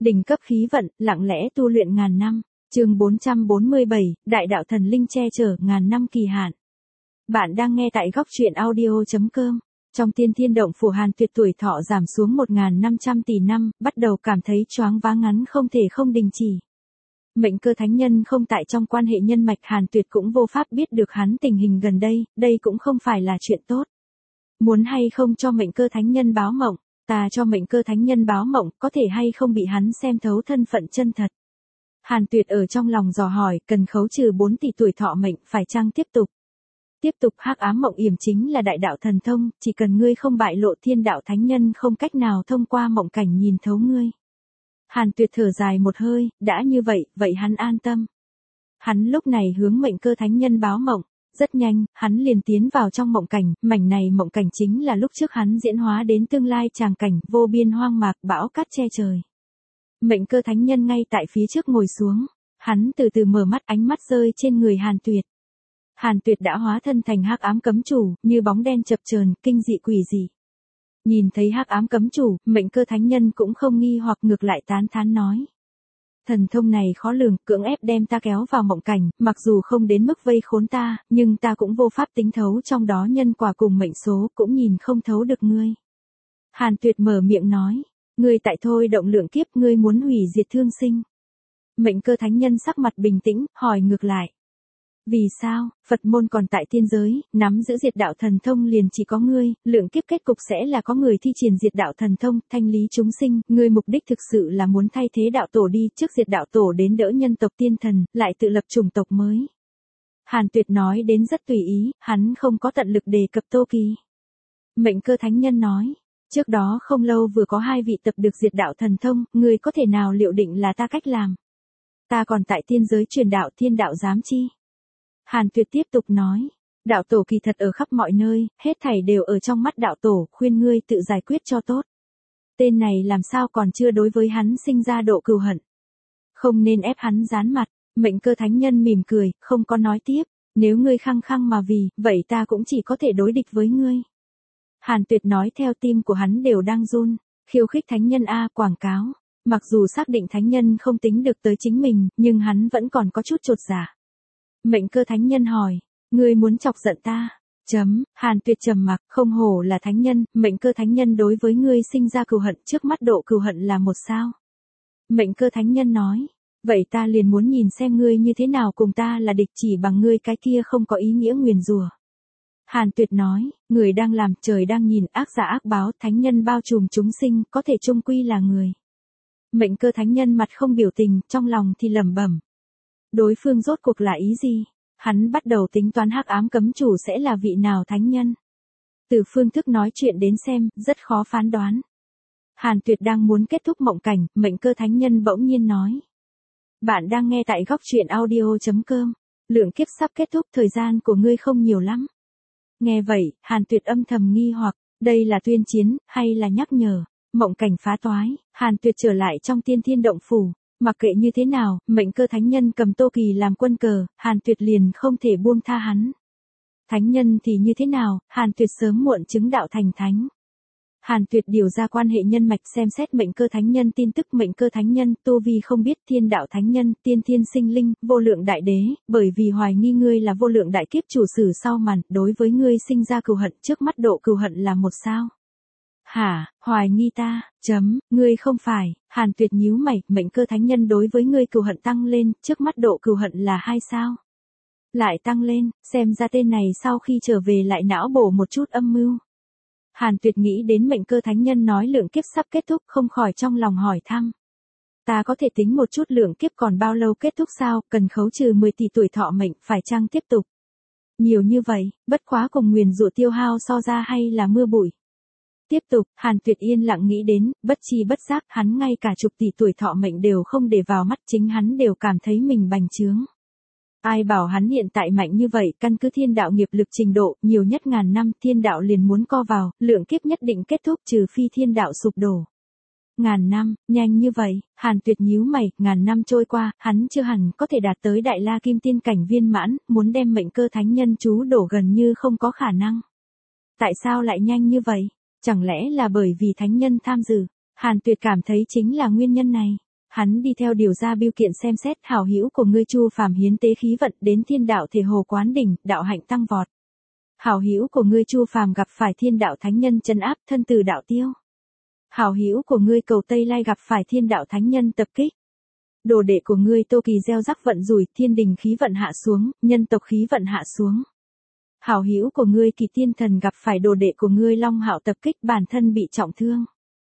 Đỉnh cấp khí vận, lặng lẽ tu luyện ngàn năm. Chương 447, Đại đạo thần linh che chở ngàn năm kỳ hạn. Bạn đang nghe tại góc truyện audio.com. Trong tiên thiên động phủ Hàn Tuyệt tuổi thọ giảm xuống 1.500 tỷ năm, bắt đầu cảm thấy choáng váng ngắn không thể không đình chỉ. Mệnh cơ thánh nhân không tại trong quan hệ nhân mạch, Hàn Tuyệt cũng vô pháp biết được hắn tình hình gần đây cũng không phải là chuyện tốt. Muốn hay không cho mệnh cơ thánh nhân báo mộng, ta cho mệnh cơ thánh nhân báo mộng, có thể hay không bị hắn xem thấu thân phận chân thật. Hàn Tuyệt ở trong lòng dò hỏi, cần khấu trừ 4 tỷ tuổi thọ mệnh, phải chăng tiếp tục? Tiếp tục. Hắc ám mộng yểm chính là đại đạo thần thông, chỉ cần ngươi không bại lộ, thiên đạo thánh nhân không cách nào thông qua mộng cảnh nhìn thấu ngươi. Hàn Tuyệt thở dài một hơi, đã như vậy hắn an tâm. Hắn lúc này hướng mệnh cơ thánh nhân báo mộng, rất nhanh, hắn liền tiến vào trong mộng cảnh, mảnh này mộng cảnh chính là lúc trước hắn diễn hóa đến tương lai tràng cảnh, vô biên hoang mạc, bão cát che trời. Mệnh cơ thánh nhân ngay tại phía trước ngồi xuống, hắn từ từ mở mắt, ánh mắt rơi trên người Hàn Tuyệt. Hàn Tuyệt đã hóa thân thành hắc ám cấm chủ, như bóng đen chập chờn, kinh dị quỷ dị. Nhìn thấy hắc ám cấm chủ, mệnh cơ thánh nhân cũng không nghi hoặc, ngược lại tán thán nói. Thần thông này khó lường, cưỡng ép đem ta kéo vào mộng cảnh, mặc dù không đến mức vây khốn ta, nhưng ta cũng vô pháp tính thấu trong đó nhân quả cùng mệnh số, cũng nhìn không thấu được ngươi. Hàn Tuyệt mở miệng nói, ngươi tại thôi động lượng kiếp, ngươi muốn hủy diệt thương sinh. Mệnh cơ thánh nhân sắc mặt bình tĩnh, hỏi ngược lại. Vì sao, Phật môn còn tại tiên giới, nắm giữ diệt đạo thần thông liền chỉ có ngươi, lượng kiếp kết cục sẽ là có người thi triển diệt đạo thần thông, thanh lý chúng sinh, ngươi mục đích thực sự là muốn thay thế đạo tổ đi, trước diệt đạo tổ đến đỡ nhân tộc tiên thần, lại tự lập chủng tộc mới. Hàn Tuyệt nói đến rất tùy ý, hắn không có tận lực đề cập Tô Kỳ. Mệnh cơ thánh nhân nói, trước đó không lâu vừa có 2 vị tập được diệt đạo thần thông, ngươi có thể nào liệu định là ta cách làm? Ta còn tại tiên giới truyền đạo, thiên đạo dám chi? Hàn Tuyệt tiếp tục nói, đạo tổ kỳ thật ở khắp mọi nơi, hết thảy đều ở trong mắt đạo tổ, khuyên ngươi tự giải quyết cho tốt. Tên này làm sao còn chưa đối với hắn sinh ra độ cừu hận. Không nên ép hắn dán mặt. Mệnh cơ thánh nhân mỉm cười, không có nói tiếp, nếu ngươi khăng khăng mà vì, vậy ta cũng chỉ có thể đối địch với ngươi. Hàn Tuyệt nói theo tim của hắn đều đang run, khiêu khích thánh nhân a, quảng cáo. Mặc dù xác định thánh nhân không tính được tới chính mình, nhưng hắn vẫn còn có chút chột dạ. Mệnh cơ thánh nhân hỏi, ngươi muốn chọc giận ta? Hàn Tuyệt trầm mặc, không hổ là thánh nhân, mệnh cơ thánh nhân đối với ngươi sinh ra cừu hận, trước mắt độ cừu hận là 1 sao. Mệnh cơ thánh nhân nói, vậy ta liền muốn nhìn xem ngươi như thế nào cùng ta là địch, chỉ bằng ngươi cái kia không có ý nghĩa nguyền rủa. Hàn Tuyệt nói, người đang làm, trời đang nhìn, ác giả ác báo, thánh nhân bao trùm chúng sinh, có thể chung quy là người. Mệnh cơ thánh nhân mặt không biểu tình, trong lòng thì lẩm bẩm. Đối phương rốt cuộc là ý gì? Hắn bắt đầu tính toán hắc ám cấm chủ sẽ là vị nào thánh nhân. Từ phương thức nói chuyện đến xem, rất khó phán đoán. Hàn Tuyệt đang muốn kết thúc mộng cảnh, mệnh cơ thánh nhân bỗng nhiên nói. Bạn đang nghe tại góc truyện audio.com. Lượng kiếp sắp kết thúc, thời gian của ngươi không nhiều lắm. Nghe vậy, Hàn Tuyệt âm thầm nghi hoặc, đây là tuyên chiến, hay là nhắc nhở? Mộng cảnh phá toái, Hàn Tuyệt trở lại trong tiên thiên động phủ. Mặc kệ như thế nào, mệnh cơ thánh nhân cầm Tô Kỳ làm quân cờ, Hàn Tuyệt liền không thể buông tha hắn. Thánh nhân thì như thế nào, Hàn Tuyệt sớm muộn chứng đạo thành thánh. Hàn Tuyệt điều ra quan hệ nhân mạch, xem xét mệnh cơ thánh nhân tin tức. Mệnh cơ thánh nhân, tu vi không biết, thiên đạo thánh nhân, tiên thiên sinh linh, vô lượng đại đế, bởi vì hoài nghi ngươi là vô lượng đại kiếp chủ sử sau màn, đối với ngươi sinh ra cừu hận, trước mắt độ cừu hận là 1 sao. Hả, hoài nghi ta, ngươi không phải. Hàn Tuyệt nhíu mày, mệnh cơ thánh nhân đối với ngươi cừu hận tăng lên, trước mắt độ cừu hận là 2 sao. Lại tăng lên, xem ra tên này sau khi trở về lại não bổ một chút âm mưu. Hàn Tuyệt nghĩ đến mệnh cơ thánh nhân nói lượng kiếp sắp kết thúc, không khỏi trong lòng hỏi thăm. Ta có thể tính một chút lượng kiếp còn bao lâu kết thúc sao, cần khấu trừ 10 tỷ tuổi thọ mệnh, phải chăng tiếp tục? Nhiều như vậy, bất quá cùng nguyền rủa tiêu hao so ra hay là mưa bụi? Tiếp tục, Hàn Tuyệt yên lặng nghĩ đến, bất chi bất giác, hắn ngay cả chục tỷ tuổi thọ mệnh đều không để vào mắt, chính hắn đều cảm thấy mình bành trướng. Ai bảo hắn hiện tại mạnh như vậy, căn cứ thiên đạo nghiệp lực trình độ, nhiều nhất ngàn năm, thiên đạo liền muốn co vào, lượng kiếp nhất định kết thúc, trừ phi thiên đạo sụp đổ. Ngàn năm, nhanh như vậy, Hàn Tuyệt nhíu mày, ngàn năm trôi qua, hắn chưa hẳn có thể đạt tới đại la kim tiên cảnh viên mãn, muốn đem mệnh cơ thánh nhân chú đổ gần như không có khả năng. Tại sao lại nhanh như vậy? Chẳng lẽ là bởi vì thánh nhân tham dự? Hàn Tuyệt cảm thấy chính là nguyên nhân này. Hắn đi theo điều ra bưu kiện xem xét hảo hữu của ngươi Chu Phàm hiến tế khí vận đến thiên đạo thể hồ quán đỉnh, đạo hạnh tăng vọt. Hảo hữu của ngươi Chu Phàm gặp phải thiên đạo thánh nhân trấn áp, thân từ đạo tiêu. Hảo hữu của ngươi Cầu Tây Lai gặp phải thiên đạo thánh nhân tập kích. Đồ đệ của ngươi Tô Kỳ gieo rắc vận rủi, thiên đình khí vận hạ xuống, nhân tộc khí vận hạ xuống. Hảo hữu của ngươi Kỳ Tiên Thần gặp phải đồ đệ của ngươi Long Hạo tập kích, bản thân bị trọng thương.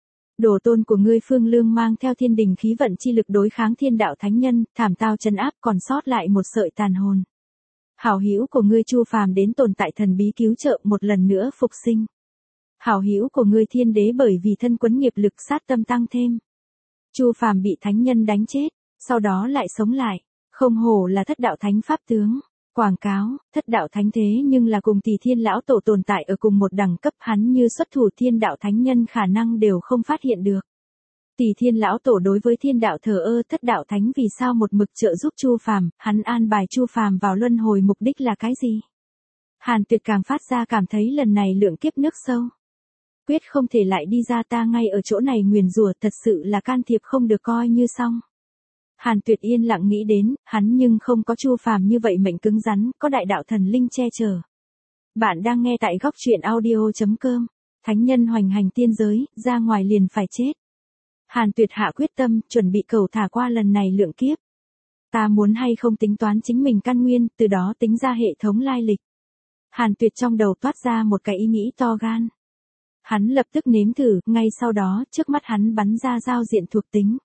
Đồ tôn của ngươi Phương Lương mang theo thiên đình khí vận chi lực đối kháng thiên đạo thánh nhân, thảm tao trấn áp, còn sót lại một sợi tàn hồn. Hảo hữu của ngươi Chu Phàm đến tồn tại thần bí cứu trợ, một lần nữa phục sinh. Hảo hữu của ngươi Thiên Đế bởi vì thân quấn nghiệp lực sát tâm tăng thêm. Chu Phàm bị thánh nhân đánh chết, sau đó lại sống lại, không hổ là thất đạo thánh pháp tướng. Quảng cáo, thất đạo thánh thế nhưng là cùng Tỷ Thiên lão tổ tồn tại ở cùng một đẳng cấp, hắn như xuất thủ thiên đạo thánh nhân khả năng đều không phát hiện được. Tỷ Thiên lão tổ đối với thiên đạo thờ ơ, thất đạo thánh vì sao một mực trợ giúp Chu Phàm, hắn an bài Chu Phàm vào luân hồi mục đích là cái gì? Hàn Tuyệt càng phát ra cảm thấy lần này lượng kiếp nước sâu. Quyết không thể lại đi ra, ta ngay ở chỗ này nguyền rủa, thật sự là can thiệp không được coi như xong. Hàn Tuyệt yên lặng nghĩ đến, hắn nhưng không có Chu Phàm như vậy mệnh cứng rắn, có đại đạo thần linh che chở. Bạn đang nghe tại góc truyện audio.com. Thánh nhân hoành hành tiên giới, ra ngoài liền phải chết. Hàn Tuyệt hạ quyết tâm, chuẩn bị cầu thả qua lần này lượng kiếp. Ta muốn hay không tính toán chính mình căn nguyên, từ đó tính ra hệ thống lai lịch. Hàn Tuyệt trong đầu toát ra một cái ý nghĩ to gan. Hắn lập tức nếm thử, ngay sau đó, trước mắt hắn bắn ra giao diện thuộc tính.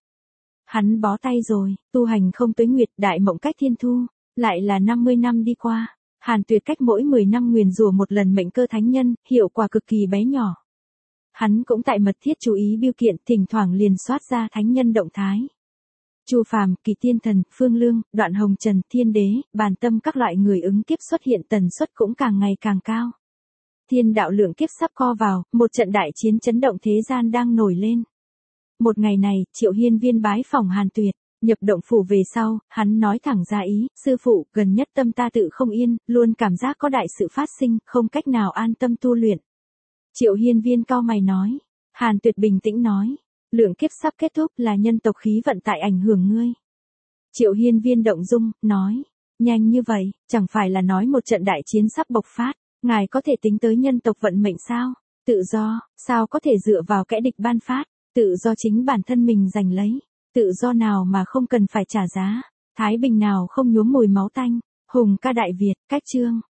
Hắn bó tay rồi, tu hành không tuế nguyệt, đại mộng cách thiên thu, lại là 50 năm đi qua. Hàn Tuyệt cách mỗi 10 năm nguyền rủa một lần mệnh cơ thánh nhân, hiệu quả cực kỳ bé nhỏ. Hắn cũng tại mật thiết chú ý bưu kiện, thỉnh thoảng liền soát ra thánh nhân động thái. Chu Phàm, Kỳ Tiên Thần, Phương Lương, Đoạn Hồng Trần, Thiên Đế, Bàn Tâm các loại người ứng kiếp xuất hiện tần suất cũng càng ngày càng cao. Thiên đạo lượng kiếp sắp co vào, một trận đại chiến chấn động thế gian đang nổi lên. Một ngày này, Triệu Hiên Viên bái phỏng Hàn Tuyệt, nhập động phủ về sau, hắn nói thẳng ra ý, sư phụ, gần nhất tâm ta tự không yên, luôn cảm giác có đại sự phát sinh, không cách nào an tâm tu luyện. Triệu Hiên Viên cau mày nói. Hàn Tuyệt bình tĩnh nói, lượng kiếp sắp kết thúc, là nhân tộc khí vận tại ảnh hưởng ngươi. Triệu Hiên Viên động dung, nói, nhanh như vậy, chẳng phải là nói một trận đại chiến sắp bộc phát, ngài có thể tính tới nhân tộc vận mệnh sao? Tự do, sao có thể dựa vào kẻ địch ban phát, tự do chính bản thân mình giành lấy, tự do nào mà không cần phải trả giá, thái bình nào không nhuốm mùi máu tanh. Hùng ca Đại Việt, cách chương.